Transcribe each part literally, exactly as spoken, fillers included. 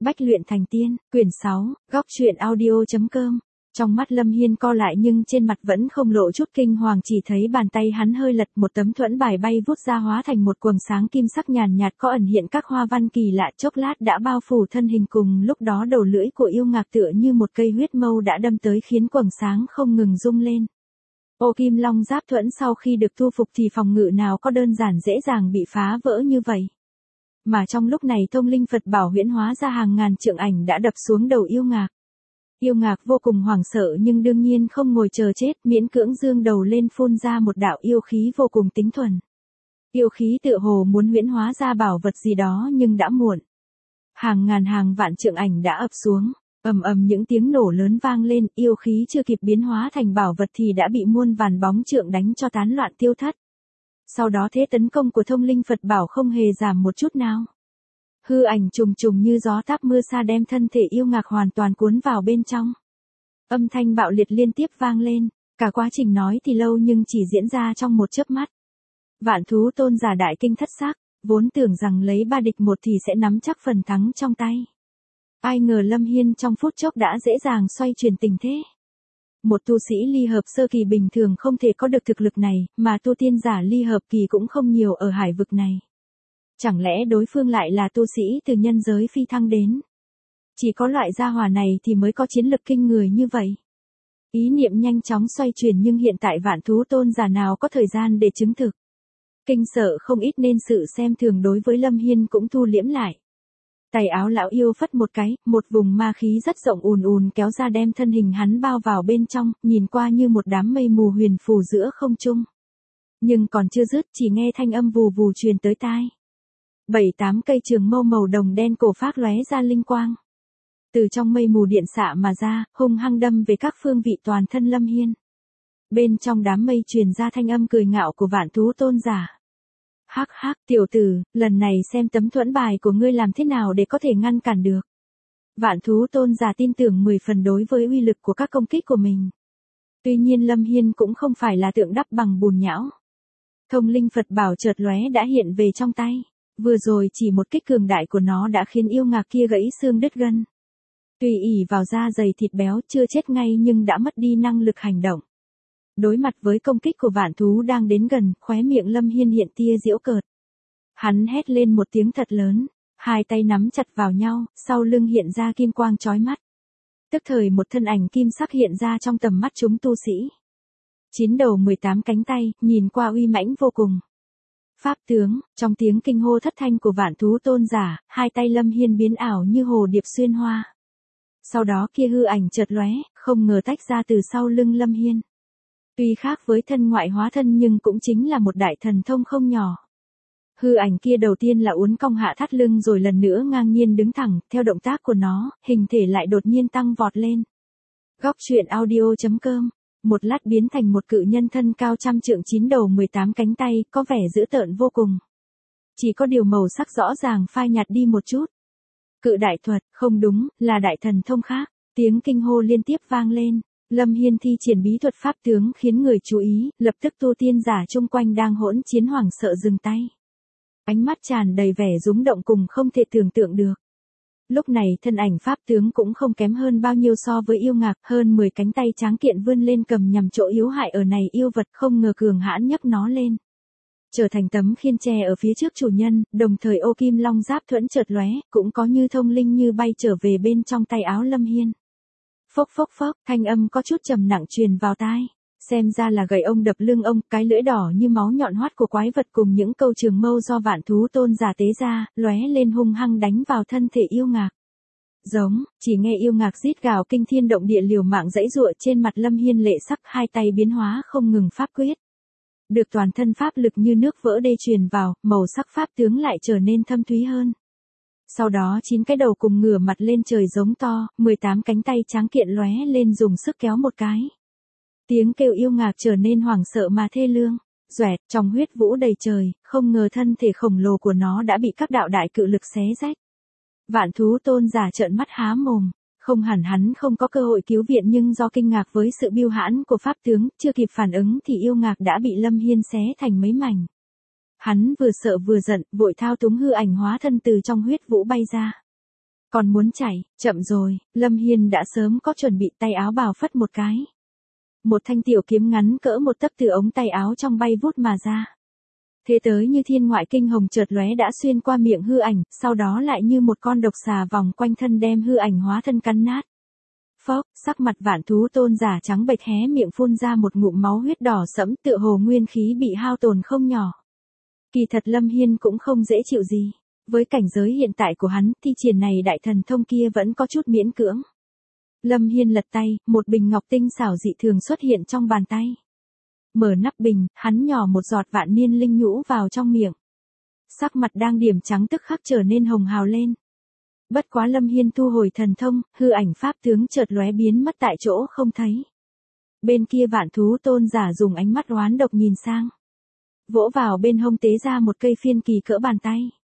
Bách luyện thành tiên, quyển sáu, góc truyện audio.com. Trong mắt Lâm Hiên co lại nhưng trên mặt vẫn không lộ chút kinh hoàng, chỉ thấy bàn tay hắn hơi lật, một tấm thuẫn bài bay vút ra hóa thành một quầng sáng kim sắc nhàn nhạt có ẩn hiện các hoa văn kỳ lạ, chốc lát đã bao phủ thân hình, cùng lúc đó đầu lưỡi của yêu ngạc tựa như một cây huyết mâu đã đâm tới khiến quầng sáng không ngừng rung lên. Ô Kim Long giáp thuẫn sau khi được thu phục thì phòng ngự nào có đơn giản dễ dàng bị phá vỡ như vậy. Mà trong lúc này thông linh Phật bảo huyễn hóa ra hàng ngàn trượng ảnh đã đập xuống đầu yêu ngạc. Yêu ngạc vô cùng hoảng sợ nhưng đương nhiên không ngồi chờ chết, miễn cưỡng dương đầu lên phun ra một đạo yêu khí vô cùng tinh thuần. Yêu khí tựa hồ muốn huyễn hóa ra bảo vật gì đó nhưng đã muộn. Hàng ngàn hàng vạn trượng ảnh đã ập xuống, ầm ầm những tiếng nổ lớn vang lên, yêu khí chưa kịp biến hóa thành bảo vật thì đã bị muôn vàn bóng trượng đánh cho tán loạn tiêu thất. Sau đó thế tấn công của thông linh Phật bảo không hề giảm một chút nào. Hư ảnh trùng trùng như gió táp mưa xa đem thân thể yêu ngạc hoàn toàn cuốn vào bên trong. Âm thanh bạo liệt liên tiếp vang lên, cả quá trình nói thì lâu nhưng chỉ diễn ra trong một chớp mắt. Vạn thú tôn giả đại kinh thất sắc, vốn tưởng rằng lấy ba địch một thì sẽ nắm chắc phần thắng trong tay. Ai ngờ Lâm Hiên trong phút chốc đã dễ dàng xoay chuyển tình thế. Một tu sĩ ly hợp sơ kỳ bình thường không thể có được thực lực này, mà tu tiên giả ly hợp kỳ cũng không nhiều ở hải vực này. Chẳng lẽ đối phương lại là tu sĩ từ nhân giới phi thăng đến? Chỉ có loại gia hỏa này thì mới có chiến lực kinh người như vậy. Ý niệm nhanh chóng xoay chuyển nhưng hiện tại vạn thú tôn giả nào có thời gian để chứng thực. Kinh sợ không ít nên sự xem thường đối với Lâm Hiên cũng thu liễm lại. Tay áo lão yêu phất một cái, một vùng ma khí rất rộng ùn ùn kéo ra đem thân hình hắn bao vào bên trong, nhìn qua như một đám mây mù huyền phù giữa không trung. Nhưng còn chưa dứt, chỉ nghe thanh âm vù vù truyền tới tai. Bảy tám cây trường mâu màu đồng đen cổ phác lóe ra linh quang. Từ trong mây mù điện xạ mà ra, hung hăng đâm về các phương vị toàn thân Lâm Hiên. Bên trong đám mây truyền ra thanh âm cười ngạo của vạn thú tôn giả. Hắc hắc, tiểu tử, lần này xem tấm thuẫn bài của ngươi làm thế nào để có thể ngăn cản được. Vạn thú tôn giả tin tưởng mười phần đối với uy lực của các công kích của mình. Tuy nhiên Lâm Hiên cũng không phải là tượng đắp bằng bùn nhão. Thông linh Phật bảo chợt lóe đã hiện về trong tay. Vừa rồi chỉ một kích cường đại của nó đã khiến yêu ngạc kia gãy xương đứt gân. Tùy ỉ vào da dày thịt béo chưa chết ngay nhưng đã mất đi năng lực hành động. Đối mặt với công kích của vạn thú đang đến gần, khóe miệng Lâm Hiên hiện tia giễu cợt. Hắn hét lên một tiếng thật lớn, hai tay nắm chặt vào nhau, sau lưng hiện ra kim quang chói mắt. Tức thời một thân ảnh kim sắc hiện ra trong tầm mắt chúng tu sĩ. Chín đầu mười tám cánh tay, nhìn qua uy mãnh vô cùng. Pháp tướng, trong tiếng kinh hô thất thanh của vạn thú tôn giả, hai tay Lâm Hiên biến ảo như hồ điệp xuyên hoa. Sau đó kia hư ảnh chợt lóe, không ngờ tách ra từ sau lưng Lâm Hiên. Tuy khác với thân ngoại hóa thân nhưng cũng chính là một đại thần thông không nhỏ. Hư ảnh kia đầu tiên là uốn cong hạ thắt lưng rồi lần nữa ngang nhiên đứng thẳng, theo động tác của nó, hình thể lại đột nhiên tăng vọt lên. Góc truyện audio.com. Một lát biến thành một cự nhân thân cao trăm trượng chín đầu mười tám cánh tay, có vẻ dữ tợn vô cùng. Chỉ có điều màu sắc rõ ràng phai nhạt đi một chút. Cự đại thuật, không đúng, là đại thần thông khác. Tiếng kinh hô liên tiếp vang lên. Lâm Hiên thi triển bí thuật pháp tướng khiến người chú ý, lập tức tu tiên giả chung quanh đang hỗn chiến hoảng sợ dừng tay. Ánh mắt tràn đầy vẻ rúng động cùng không thể tưởng tượng được. Lúc này thân ảnh pháp tướng cũng không kém hơn bao nhiêu so với yêu ngạc, hơn mười cánh tay tráng kiện vươn lên cầm nhằm chỗ yếu hại ở này yêu vật, không ngờ cường hãn nhấc nó lên. Trở thành tấm khiên tre ở phía trước chủ nhân, đồng thời ô kim long giáp thuẫn chợt lóe, cũng có như thông linh như bay trở về bên trong tay áo Lâm Hiên. Phốc phốc phốc, thanh âm có chút trầm nặng truyền vào tai. Xem ra là gậy ông đập lưng ông, cái lưỡi đỏ như máu nhọn hoắt của quái vật cùng những câu trường mâu do vạn thú tôn giả tế ra, lóe lên hung hăng đánh vào thân thể yêu ngạc. Giống, chỉ nghe yêu ngạc rít gào kinh thiên động địa liều mạng dãy giụa, trên mặt Lâm Hiên lệ sắc, hai tay biến hóa không ngừng pháp quyết. Được toàn thân pháp lực như nước vỡ đê truyền vào, màu sắc pháp tướng lại trở nên thâm thúy hơn. Sau đó chín cái đầu cùng ngửa mặt lên trời giống to, mười tám cánh tay tráng kiện lóe lên dùng sức kéo một cái. Tiếng kêu yêu ngạc trở nên hoảng sợ mà thê lương, doẹt, trong huyết vũ đầy trời, không ngờ thân thể khổng lồ của nó đã bị các đạo đại cự lực xé rách. Vạn thú tôn giả trợn mắt há mồm, không hẳn hắn không có cơ hội cứu viện nhưng do kinh ngạc với sự biêu hãn của pháp tướng, chưa kịp phản ứng thì yêu ngạc đã bị Lâm Hiên xé thành mấy mảnh. Hắn vừa sợ vừa giận, vội thao túng hư ảnh hóa thân từ trong huyết vũ bay ra. Còn muốn chạy, chậm rồi, Lâm Hiên đã sớm có chuẩn bị, tay áo bào phất một cái. Một thanh tiểu kiếm ngắn cỡ một tấc từ ống tay áo trong bay vút mà ra. Thế tới như thiên ngoại kinh hồng chợt lóe đã xuyên qua miệng hư ảnh, sau đó lại như một con độc xà vòng quanh thân đem hư ảnh hóa thân cắn nát. Phốc, sắc mặt Vạn Thú Tôn giả trắng bệch hé miệng phun ra một ngụm máu huyết đỏ sẫm, tựa hồ nguyên khí bị hao tổn không nhỏ. Kỳ thật Lâm Hiên cũng không dễ chịu gì. Với cảnh giới hiện tại của hắn, thi triển này đại thần thông kia vẫn có chút miễn cưỡng. Lâm Hiên lật tay, một bình ngọc tinh xảo dị thường xuất hiện trong bàn tay. Mở nắp bình, hắn nhỏ một giọt vạn niên linh nhũ vào trong miệng. Sắc mặt đang điểm trắng tức khắc trở nên hồng hào lên. Bất quá Lâm Hiên thu hồi thần thông, hư ảnh pháp tướng chợt lóe biến mất tại chỗ không thấy. Bên kia Vạn Thú Tôn giả dùng ánh mắt oán độc nhìn sang. Vỗ vào bên hông tế ra một cây phiên kỳ cỡ bàn tay.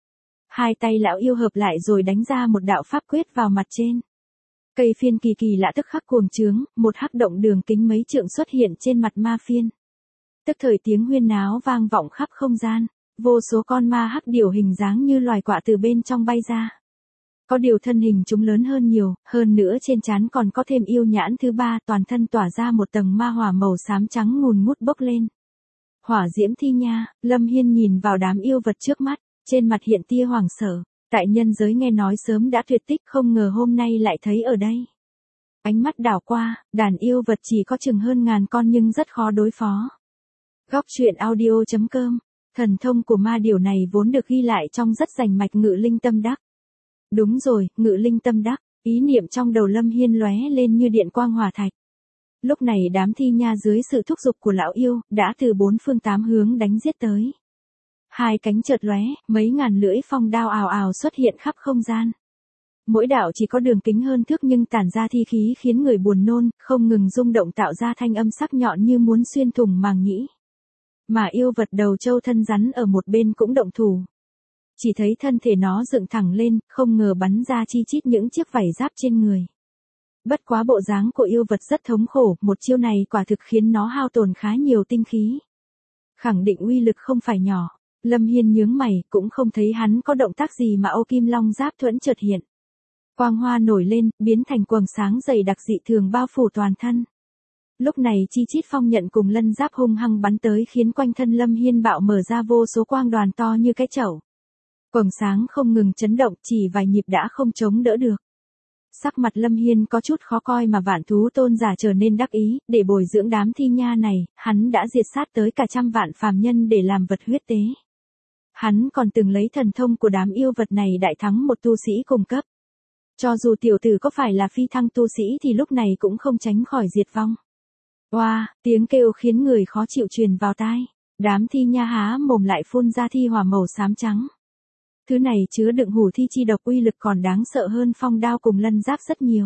Hai tay lão yêu hợp lại rồi đánh ra một đạo pháp quyết vào mặt trên. Cây phiên kỳ kỳ lạ tức khắc cuồng trướng, một hắc động đường kính mấy trượng xuất hiện trên mặt ma phiên. Tức thời tiếng huyên náo vang vọng khắp không gian, vô số con ma hắc điểu hình dáng như loài quạ từ bên trong bay ra. Có điều thân hình chúng lớn hơn nhiều, hơn nữa trên trán còn có thêm yêu nhãn thứ ba, toàn thân tỏa ra một tầng ma hỏa màu xám trắng ngùn ngút bốc lên. Hỏa diễm thi nha, Lâm Hiên nhìn vào đám yêu vật trước mắt, trên mặt hiện tia hoảng sợ. Tại nhân giới nghe nói sớm đã tuyệt tích, không ngờ hôm nay lại thấy ở đây. Ánh mắt đảo qua, đàn yêu vật chỉ có chừng hơn ngàn con nhưng rất khó đối phó. Góc truyện audio chấm com, thần thông của ma điểu này vốn được ghi lại trong rất rành mạch Ngự Linh Tâm Đắc. Đúng rồi, Ngự Linh Tâm Đắc, ý niệm trong đầu Lâm Hiên lóe lên như điện quang hỏa thạch. Lúc này đám thi nha dưới sự thúc giục của lão yêu, đã từ bốn phương tám hướng đánh giết tới. Hai cánh chợt lóe, mấy ngàn lưỡi phong đao ào ào xuất hiện khắp không gian. Mỗi đạo chỉ có đường kính hơn thước nhưng tản ra thi khí khiến người buồn nôn, không ngừng rung động tạo ra thanh âm sắc nhọn như muốn xuyên thủng màng nhĩ. Mà yêu vật đầu trâu thân rắn ở một bên cũng động thủ. Chỉ thấy thân thể nó dựng thẳng lên, không ngờ bắn ra chi chít những chiếc vảy giáp trên người. Bất quá bộ dáng của yêu vật rất thống khổ, một chiêu này quả thực khiến nó hao tổn khá nhiều tinh khí. Khẳng định uy lực không phải nhỏ. Lâm Hiên nhướng mày, cũng không thấy hắn có động tác gì mà Ô Kim Long Giáp thuẫn chợt hiện. Quang hoa nổi lên, biến thành quầng sáng dày đặc dị thường bao phủ toàn thân. Lúc này chi chít phong nhận cùng lân giáp hung hăng bắn tới khiến quanh thân Lâm Hiên bạo mở ra vô số quang đoàn to như cái chậu. Quầng sáng không ngừng chấn động, chỉ vài nhịp đã không chống đỡ được. Sắc mặt Lâm Hiên có chút khó coi mà Vạn Thú Tôn giả trở nên đắc ý, để bồi dưỡng đám thi nha này, hắn đã diệt sát tới cả trăm vạn phàm nhân để làm vật huyết tế. Hắn còn từng lấy thần thông của đám yêu vật này đại thắng một tu sĩ cùng cấp. Cho dù tiểu tử có phải là phi thăng tu sĩ thì lúc này cũng không tránh khỏi diệt vong. Oa, wow, tiếng kêu khiến người khó chịu truyền vào tai. Đám thi nha há mồm lại phun ra thi hỏa màu xám trắng. Thứ này chứa đựng hủ thi chi độc uy lực còn đáng sợ hơn phong đao cùng lân giáp rất nhiều.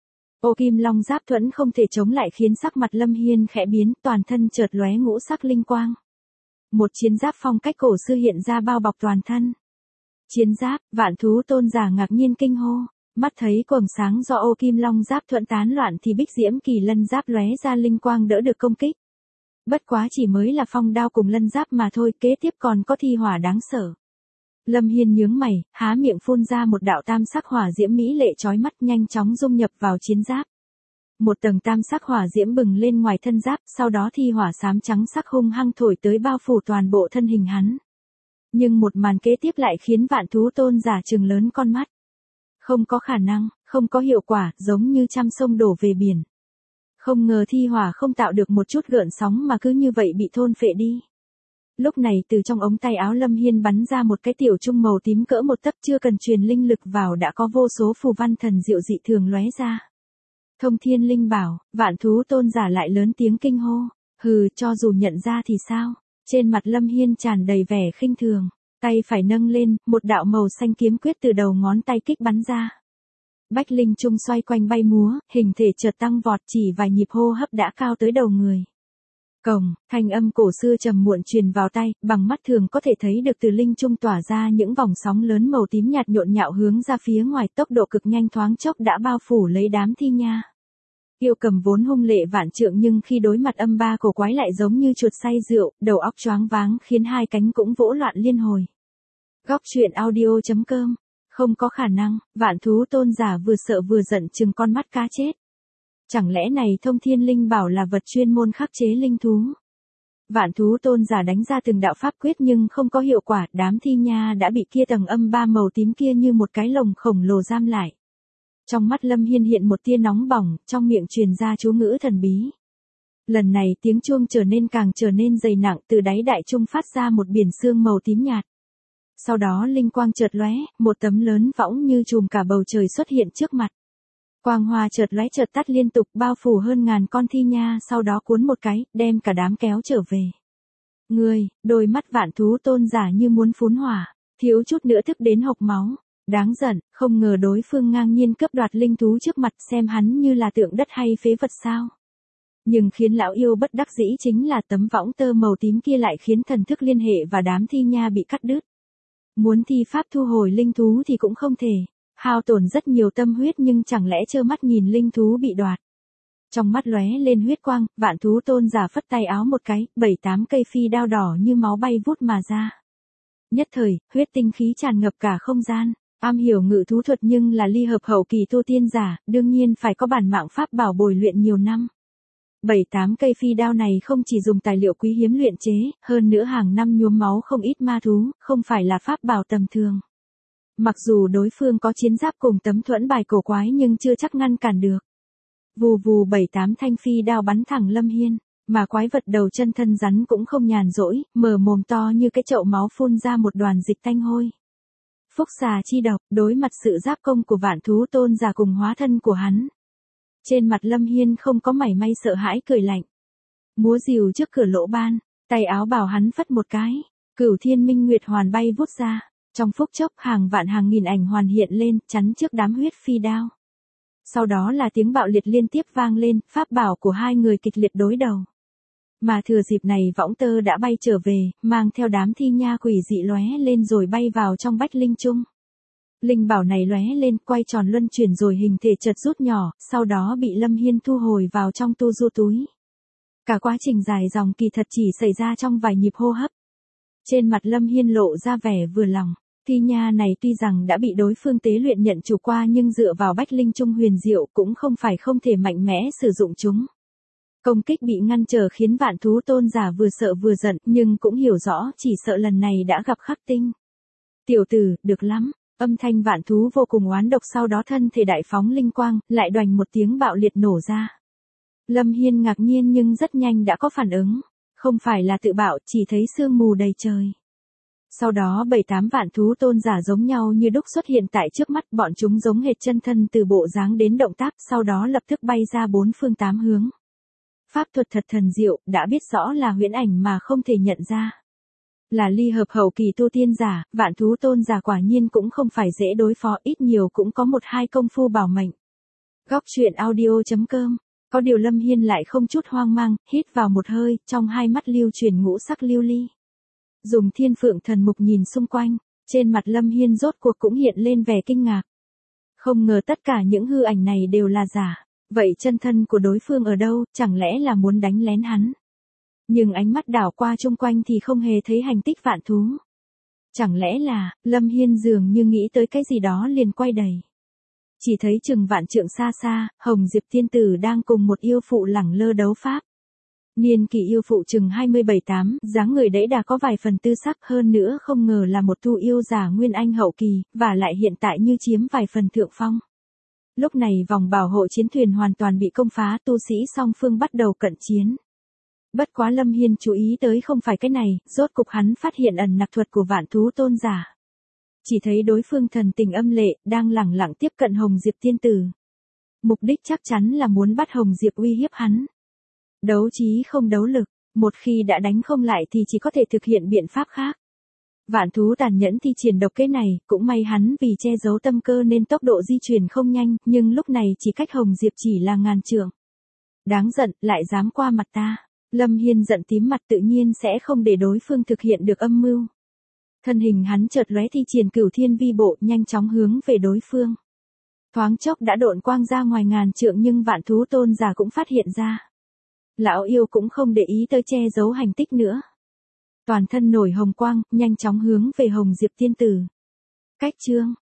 Ô Kim Long Giáp thuẫn không thể chống lại khiến sắc mặt Lâm Hiên khẽ biến, toàn thân chợt lóe ngũ sắc linh quang. Một chiến giáp phong cách cổ xưa hiện ra bao bọc toàn thân. Chiến giáp, Vạn Thú Tôn giả ngạc nhiên kinh hô, mắt thấy quầng sáng do Ô Kim Long Giáp thuẫn tán loạn thì Bích Diễm Kỳ Lân Giáp lóe ra linh quang đỡ được công kích. Bất quá chỉ mới là phong đao cùng lân giáp mà thôi, kế tiếp còn có thi hỏa đáng sợ. Lâm Hiên nhướng mày, há miệng phun ra một đạo tam sắc hỏa diễm mỹ lệ chói mắt nhanh chóng dung nhập vào chiến giáp. Một tầng tam sắc hỏa diễm bừng lên ngoài thân giáp, sau đó thi hỏa xám trắng sắc hung hăng thổi tới bao phủ toàn bộ thân hình hắn. Nhưng một màn kế tiếp lại khiến Vạn Thú Tôn giả trừng lớn con mắt. Không có khả năng, không có hiệu quả, giống như trăm sông đổ về biển. Không ngờ thi hỏa không tạo được một chút gợn sóng mà cứ như vậy bị thôn phệ đi. Lúc này từ trong ống tay áo Lâm Hiên bắn ra một cái tiểu trung màu tím cỡ một tấc, chưa cần truyền linh lực vào đã có vô số phù văn thần diệu dị thường lóe ra. Thông Thiên Linh Bảo, Vạn Thú Tôn giả lại lớn tiếng kinh hô, hừ, cho dù nhận ra thì sao? Trên mặt Lâm Hiên tràn đầy vẻ khinh thường, tay phải nâng lên, một đạo màu xanh kiếm quyết từ đầu ngón tay kích bắn ra. Bách linh trung xoay quanh bay múa, hình thể chợt tăng vọt, chỉ vài nhịp hô hấp đã cao tới đầu người. Cồng, thanh âm cổ xưa trầm muộn truyền vào tai, bằng mắt thường có thể thấy được từ linh trung tỏa ra những vòng sóng lớn màu tím nhạt nhộn nhạo hướng ra phía ngoài, tốc độ cực nhanh thoáng chốc đã bao phủ lấy đám thi nha. Yêu Cầm vốn hung lệ vạn trượng nhưng khi đối mặt âm ba cổ quái lại giống như chuột say rượu, đầu óc choáng váng khiến hai cánh cũng vỗ loạn liên hồi. Góc truyện audio chấm com Không có khả năng, vạn thú tôn giả vừa sợ vừa giận trừng con mắt cá chết. Chẳng lẽ này thông thiên linh bảo là vật chuyên môn khắc chế linh thú? Vạn thú tôn giả đánh ra từng đạo pháp quyết nhưng không có hiệu quả, đám thi nha đã bị kia tầng âm ba màu tím kia như một cái lồng khổng lồ giam lại. Trong mắt Lâm Hiên hiện một tia nóng bỏng, trong miệng truyền ra chú ngữ thần bí. Lần này tiếng chuông trở nên càng trở nên dày nặng, từ đáy đại trung phát ra một biển sương màu tím nhạt. Sau đó linh quang chợt lóe, một tấm lớn võng như trùm cả bầu trời xuất hiện trước mặt. Quang hoa chợt lóe chợt tắt liên tục bao phủ hơn ngàn con thi nha, sau đó cuốn một cái, đem cả đám kéo trở về. Ngươi, đôi mắt vạn thú tôn giả như muốn phun hỏa, thiếu chút nữa tức đến hộc máu. Đáng giận, không ngờ đối phương ngang nhiên cướp đoạt linh thú trước mặt, xem hắn như là tượng đất hay phế vật sao. Nhưng khiến lão yêu bất đắc dĩ chính là tấm võng tơ màu tím kia lại khiến thần thức liên hệ và đám thi nha bị cắt đứt. Muốn thi pháp thu hồi linh thú thì cũng không thể, hao tổn rất nhiều tâm huyết nhưng chẳng lẽ trơ mắt nhìn linh thú bị đoạt. Trong mắt lóe lên huyết quang, vạn thú tôn giả phất tay áo một cái, bảy tám cây phi đao đỏ như máu bay vút mà ra. Nhất thời, huyết tinh khí tràn ngập cả không gian. Am hiểu ngự thú thuật nhưng là ly hợp hậu kỳ tu tiên giả, đương nhiên phải có bản mạng pháp bảo bồi luyện nhiều năm. Bảy tám cây phi đao này không chỉ dùng tài liệu quý hiếm luyện chế, hơn nữa hàng năm nhuốm máu không ít ma thú, không phải là pháp bảo tầm thường. Mặc dù đối phương có chiến giáp cùng tấm thuẫn bài cổ quái nhưng chưa chắc ngăn cản được. Vù vù bảy tám thanh phi đao bắn thẳng Lâm Hiên, mà quái vật đầu chân thân rắn cũng không nhàn rỗi, mở mồm to như cái chậu máu phun ra một đoàn dịch tanh hôi. Phúc xà chi độc, đối mặt sự giáp công của vạn thú tôn giả cùng hóa thân của hắn. Trên mặt Lâm Hiên không có mảy may sợ hãi cười lạnh. Múa rìu trước cửa lỗ ban, tay áo bào hắn phất một cái, cửu thiên minh nguyệt hoàn bay vút ra, trong phút chốc hàng vạn hàng nghìn ảnh hoàn hiện lên, chắn trước đám huyết phi đao. Sau đó là tiếng bạo liệt liên tiếp vang lên, pháp bảo của hai người kịch liệt đối đầu. Mà thừa dịp này võng tơ đã bay trở về, mang theo đám thi nha quỷ dị lóe lên rồi bay vào trong bách linh chung. Linh bảo này lóe lên, quay tròn luân chuyển rồi hình thể chợt rút nhỏ, sau đó bị Lâm Hiên thu hồi vào trong tu du túi. Cả quá trình dài dòng kỳ thật chỉ xảy ra trong vài nhịp hô hấp. Trên mặt Lâm Hiên lộ ra vẻ vừa lòng, thi nha này tuy rằng đã bị đối phương tế luyện nhận chủ qua nhưng dựa vào bách linh chung huyền diệu cũng không phải không thể mạnh mẽ sử dụng chúng. Công kích bị ngăn trở khiến vạn thú tôn giả vừa sợ vừa giận nhưng cũng hiểu rõ chỉ sợ lần này đã gặp khắc tinh. Tiểu tử, được lắm. Âm thanh vạn thú vô cùng oán độc sau đó thân thể đại phóng linh quang, lại đoành một tiếng bạo liệt nổ ra. Lâm Hiên ngạc nhiên nhưng rất nhanh đã có phản ứng, không phải là tự bạo, chỉ thấy sương mù đầy trời. Sau đó bảy tám vạn thú tôn giả giống nhau như đúc xuất hiện tại trước mắt, bọn chúng giống hệt chân thân từ bộ dáng đến động tác, sau đó lập tức bay ra bốn phương tám hướng. Pháp thuật thật thần diệu, đã biết rõ là huyễn ảnh mà không thể nhận ra. Là ly hợp hậu kỳ tu tiên giả, vạn thú tôn giả quả nhiên cũng không phải dễ đối phó, ít nhiều cũng có một hai công phu bảo mệnh. Góc truyện audio chấm com. Có điều Lâm Hiên lại không chút hoang mang, hít vào một hơi, trong hai mắt lưu chuyển ngũ sắc lưu ly. Dùng thiên phượng thần mục nhìn xung quanh, trên mặt Lâm Hiên rốt cuộc cũng hiện lên vẻ kinh ngạc. Không ngờ tất cả những hư ảnh này đều là giả, vậy chân thân của đối phương ở đâu, chẳng lẽ là muốn đánh lén hắn? Nhưng ánh mắt đảo qua chung quanh thì không hề thấy hành tích vạn thú. Chẳng lẽ là, Lâm Hiên dường như nghĩ tới cái gì đó liền quay đầy. Chỉ thấy chừng vạn trượng xa xa, Hồng Diệp tiên tử đang cùng một yêu phụ lẳng lơ đấu pháp. Niên kỷ yêu phụ chừng hai mươi bảy tám, dáng người đẫy đà có vài phần tư sắc hơn nữa không ngờ là một tu yêu giả nguyên anh hậu kỳ, và lại hiện tại như chiếm vài phần thượng phong. Lúc này vòng bảo hộ chiến thuyền hoàn toàn bị công phá, tu sĩ song phương bắt đầu cận chiến. Bất quá Lâm Hiên chú ý tới không phải cái này, rốt cục hắn phát hiện ẩn nặc thuật của vạn thú tôn giả. Chỉ thấy đối phương thần tình âm lệ, đang lẳng lặng tiếp cận Hồng Diệp tiên tử. Mục đích chắc chắn là muốn bắt Hồng Diệp uy hiếp hắn. Đấu trí không đấu lực, một khi đã đánh không lại thì chỉ có thể thực hiện biện pháp khác. Vạn thú tàn nhẫn thi triển độc kế này, cũng may hắn vì che giấu tâm cơ nên tốc độ di chuyển không nhanh, nhưng lúc này chỉ cách Hồng Diệp chỉ là ngàn trượng. Đáng giận, lại dám qua mặt ta. Lâm Hiên giận tím mặt tự nhiên sẽ không để đối phương thực hiện được âm mưu. Thân hình hắn chợt lóe thi triển cửu thiên vi bộ nhanh chóng hướng về đối phương. Thoáng chốc đã độn quang ra ngoài ngàn trượng nhưng vạn thú tôn giả cũng phát hiện ra. Lão yêu cũng không để ý tới che giấu hành tích nữa. Toàn thân nổi hồng quang, nhanh chóng hướng về Hồng Diệp tiên tử. Cách chương,